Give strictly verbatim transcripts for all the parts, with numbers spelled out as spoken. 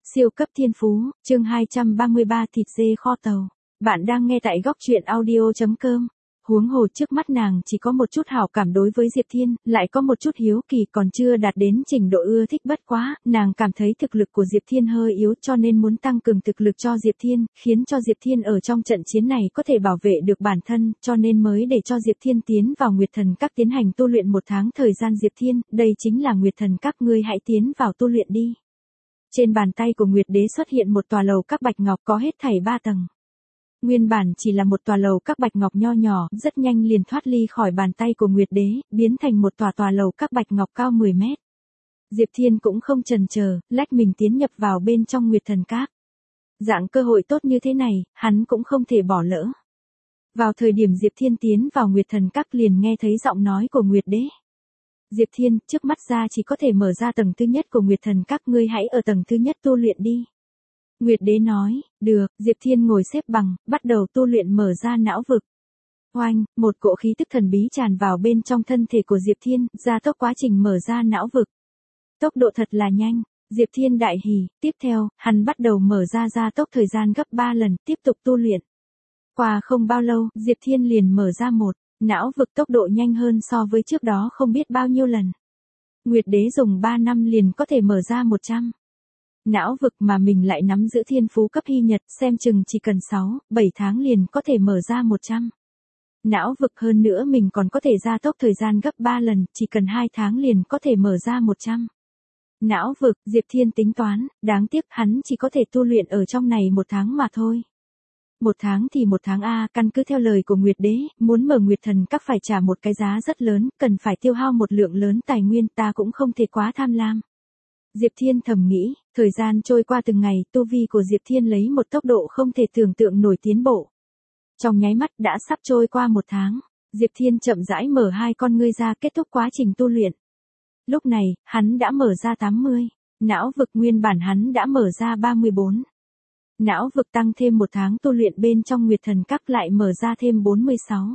Siêu cấp thiên phú, chương hai trăm ba mươi ba thịt dê kho tàu. Bạn đang nghe tại góc truyện audio chấm com. Huống hồ trước mắt nàng chỉ có một chút hảo cảm đối với Diệp Thiên, lại có một chút hiếu kỳ còn chưa đạt đến trình độ ưa thích, bất quá, nàng cảm thấy thực lực của Diệp Thiên hơi yếu cho nên muốn tăng cường thực lực cho Diệp Thiên, khiến cho Diệp Thiên ở trong trận chiến này có thể bảo vệ được bản thân, cho nên mới để cho Diệp Thiên tiến vào Nguyệt Thần Các tiến hành tu luyện một tháng thời gian. Diệp Thiên, đây chính là Nguyệt Thần Các, ngươi hãy tiến vào tu luyện đi. Trên bàn tay của Nguyệt Đế xuất hiện một tòa lầu các bạch ngọc có hết thảy ba tầng. Nguyên bản chỉ là một tòa lầu các bạch ngọc nho nhỏ, rất nhanh liền thoát ly khỏi bàn tay của Nguyệt Đế, biến thành một tòa tòa lầu các bạch ngọc cao mười mét. Diệp Thiên cũng không chần chờ, lách mình tiến nhập vào bên trong Nguyệt Thần Các. Dạng cơ hội tốt như thế này, hắn cũng không thể bỏ lỡ. Vào thời điểm Diệp Thiên tiến vào Nguyệt Thần Các liền nghe thấy giọng nói của Nguyệt Đế. Diệp Thiên, trước mắt ra chỉ có thể mở ra tầng thứ nhất của Nguyệt Thần Các, ngươi hãy ở tầng thứ nhất tu luyện đi. Nguyệt Đế nói, được. Diệp Thiên ngồi xếp bằng, bắt đầu tu luyện mở ra não vực. Oanh, một cỗ khí tức thần bí tràn vào bên trong thân thể của Diệp Thiên, gia tốc quá trình mở ra não vực. Tốc độ thật là nhanh, Diệp Thiên đại hỉ, tiếp theo, hắn bắt đầu mở ra gia tốc thời gian gấp ba lần, tiếp tục tu luyện. Qua không bao lâu, Diệp Thiên liền mở ra một não vực, tốc độ nhanh hơn so với trước đó không biết bao nhiêu lần. Nguyệt Đế dùng ba năm liền có thể mở ra một trăm não vực mà mình lại nắm giữ thiên phú cấp hy nhật, xem chừng chỉ cần sáu, bảy tháng liền có thể mở ra một trăm não vực, hơn nữa mình còn có thể gia tốc thời gian gấp ba lần, chỉ cần hai tháng liền có thể mở ra một trăm não vực. Diệp Thiên tính toán, đáng tiếc hắn chỉ có thể tu luyện ở trong này một tháng mà thôi. Một tháng thì một tháng a, căn cứ theo lời của Nguyệt Đế, muốn mở Nguyệt Thần Các phải trả một cái giá rất lớn, cần phải tiêu hao một lượng lớn tài nguyên, ta cũng không thể quá tham lam. Diệp Thiên thầm nghĩ, thời gian trôi qua từng ngày, tu vi của Diệp Thiên lấy một tốc độ không thể tưởng tượng nổi tiến bộ. Trong nháy mắt đã sắp trôi qua một tháng, Diệp Thiên chậm rãi mở hai con ngươi ra, kết thúc quá trình tu luyện. Lúc này, hắn đã mở ra tám mươi não vực, nguyên bản hắn đã mở ra ba mươi bốn não vực, tăng thêm một tháng tu luyện bên trong Nguyệt Thần Các lại mở ra thêm bốn mươi sáu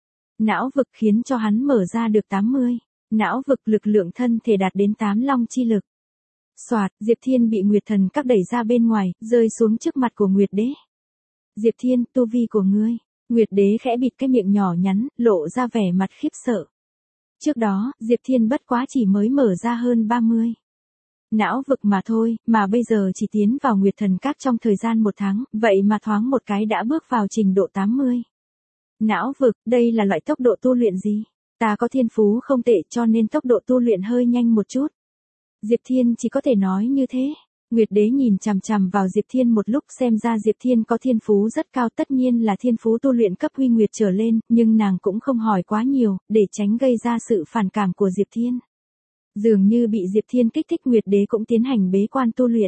não vực, khiến cho hắn mở ra được tám mươi não vực, lực lượng thân thể đạt đến tám long chi lực. Soạt, Diệp Thiên bị Nguyệt Thần Các đẩy ra bên ngoài, rơi xuống trước mặt của Nguyệt Đế. Diệp Thiên, tu vi của ngươi. Nguyệt Đế khẽ bịt cái miệng nhỏ nhắn, lộ ra vẻ mặt khiếp sợ. Trước đó, Diệp Thiên bất quá chỉ mới mở ra hơn ba mươi não vực mà thôi, mà bây giờ chỉ tiến vào Nguyệt Thần Các trong thời gian một tháng, vậy mà thoáng một cái đã bước vào trình độ tám mươi não vực, đây là loại tốc độ tu luyện gì? Ta có thiên phú không tệ cho nên tốc độ tu luyện hơi nhanh một chút. Diệp Thiên chỉ có thể nói như thế. Nguyệt Đế nhìn chằm chằm vào Diệp Thiên một lúc, xem ra Diệp Thiên có thiên phú rất cao, tất nhiên là thiên phú tu luyện cấp huy nguyệt trở lên, nhưng nàng cũng không hỏi quá nhiều, để tránh gây ra sự phản cảm của Diệp Thiên. Dường như bị Diệp Thiên kích thích, Nguyệt Đế cũng tiến hành bế quan tu luyện.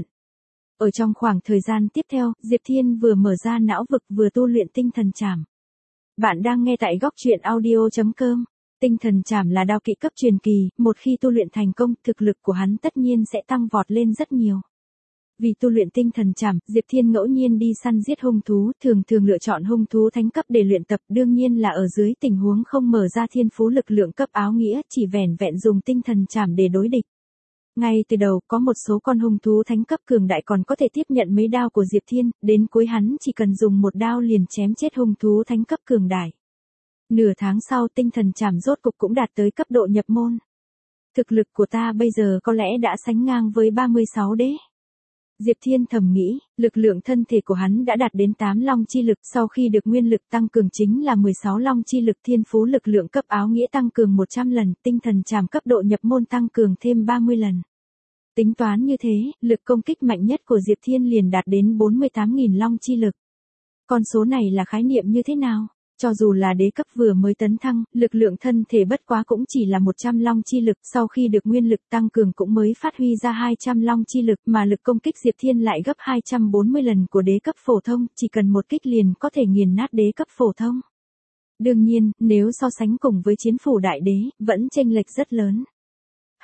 Ở trong khoảng thời gian tiếp theo, Diệp Thiên vừa mở ra não vực vừa tu luyện tinh thần trảm. Bạn đang nghe tại góc truyện audio chấm com. Tinh thần trảm là đao kỹ cấp truyền kỳ, một khi tu luyện thành công, thực lực của hắn tất nhiên sẽ tăng vọt lên rất nhiều. Vì tu luyện tinh thần trảm, Diệp Thiên ngẫu nhiên đi săn giết hung thú, thường thường lựa chọn hung thú thánh cấp để luyện tập, đương nhiên là ở dưới tình huống không mở ra thiên phú lực lượng cấp áo nghĩa, chỉ vẻn vẹn dùng tinh thần trảm để đối địch. Ngay từ đầu, có một số con hung thú thánh cấp cường đại còn có thể tiếp nhận mấy đao của Diệp Thiên, đến cuối hắn chỉ cần dùng một đao liền chém chết hung thú thánh cấp cường đại. Nửa tháng sau, tinh thần trảm rốt cục cũng đạt tới cấp độ nhập môn. Thực lực của ta bây giờ có lẽ đã sánh ngang với ba mươi sáu đế. Diệp Thiên thầm nghĩ, lực lượng thân thể của hắn đã đạt đến tám long chi lực, sau khi được nguyên lực tăng cường chính là mười sáu long chi lực, thiên phú lực lượng cấp áo nghĩa tăng cường một trăm lần, tinh thần trảm cấp độ nhập môn tăng cường thêm ba mươi lần. Tính toán như thế, lực công kích mạnh nhất của Diệp Thiên liền đạt đến bốn mươi tám nghìn long chi lực. Con số này là khái niệm như thế nào? Cho dù là đế cấp vừa mới tấn thăng, lực lượng thân thể bất quá cũng chỉ là một trăm long chi lực, sau khi được nguyên lực tăng cường cũng mới phát huy ra hai trăm long chi lực, mà lực công kích Diệp Thiên lại gấp hai trăm bốn mươi lần của đế cấp phổ thông, chỉ cần một kích liền có thể nghiền nát đế cấp phổ thông. Đương nhiên, nếu so sánh cùng với chiến phủ đại đế, vẫn chênh lệch rất lớn.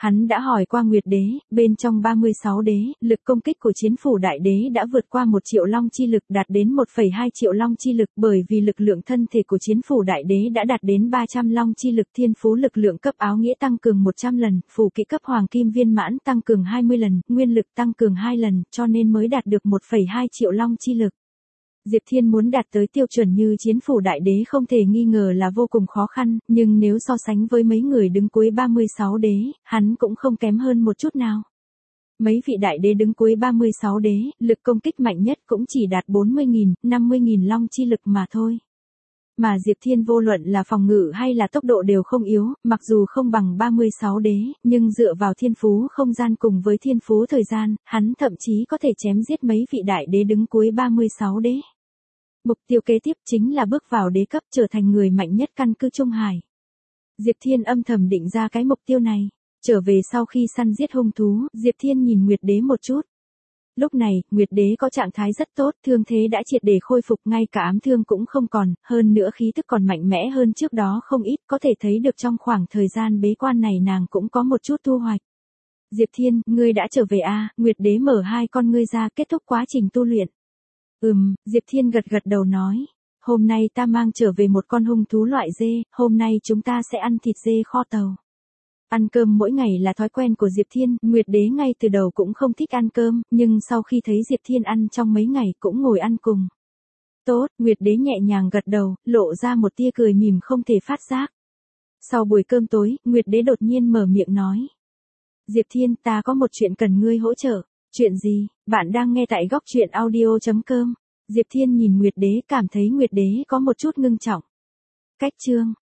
Hắn đã hỏi qua Nguyệt Đế, bên trong ba mươi sáu đế, lực công kích của chiến phủ đại đế đã vượt qua một triệu long chi lực đạt đến một phẩy hai triệu long chi lực bởi vì lực lượng thân thể của chiến phủ đại đế đã đạt đến ba trăm long chi lực thiên phú lực lượng cấp áo nghĩa tăng cường một trăm lần, phù kỹ cấp hoàng kim viên mãn tăng cường hai mươi lần, nguyên lực tăng cường hai lần, cho nên mới đạt được một phẩy hai triệu long chi lực. Diệp Thiên muốn đạt tới tiêu chuẩn như chiến phủ đại đế không thể nghi ngờ là vô cùng khó khăn, nhưng nếu so sánh với mấy người đứng cuối ba mươi sáu đế, hắn cũng không kém hơn một chút nào. Mấy vị đại đế đứng cuối ba mươi sáu đế, lực công kích mạnh nhất cũng chỉ đạt bốn mươi nghìn, năm mươi nghìn long chi lực mà thôi. Mà Diệp Thiên vô luận là phòng ngự hay là tốc độ đều không yếu, mặc dù không bằng ba mươi sáu đế, nhưng dựa vào thiên phú không gian cùng với thiên phú thời gian, hắn thậm chí có thể chém giết mấy vị đại đế đứng cuối ba mươi sáu đế. Mục tiêu kế tiếp chính là bước vào đế cấp trở thành người mạnh nhất căn cứ Trung Hải. Diệp Thiên âm thầm định ra cái mục tiêu này. Trở về sau khi săn giết hung thú, Diệp Thiên nhìn Nguyệt Đế một chút. Lúc này, Nguyệt Đế có trạng thái rất tốt, thương thế đã triệt để khôi phục, ngay cả ám thương cũng không còn, hơn nữa khí tức còn mạnh mẽ hơn trước đó không ít, có thể thấy được trong khoảng thời gian bế quan này nàng cũng có một chút thu hoạch. Diệp Thiên, ngươi đã trở về à, Nguyệt Đế mở hai con ngươi ra kết thúc quá trình tu luyện. Ừm, Diệp Thiên gật gật đầu nói. Hôm nay ta mang trở về một con hung thú loại dê, hôm nay chúng ta sẽ ăn thịt dê kho tàu. Ăn cơm mỗi ngày là thói quen của Diệp Thiên, Nguyệt Đế ngay từ đầu cũng không thích ăn cơm, nhưng sau khi thấy Diệp Thiên ăn trong mấy ngày cũng ngồi ăn cùng. Tốt, Nguyệt Đế nhẹ nhàng gật đầu, lộ ra một tia cười mỉm không thể phát giác. Sau buổi cơm tối, Nguyệt Đế đột nhiên mở miệng nói. Diệp Thiên, ta có một chuyện cần ngươi hỗ trợ. Chuyện gì? Bạn đang nghe tại góc truyện audio chấm com. Diệp Thiên nhìn Nguyệt Đế cảm thấy Nguyệt Đế có một chút ngưng trọng. Cách chương.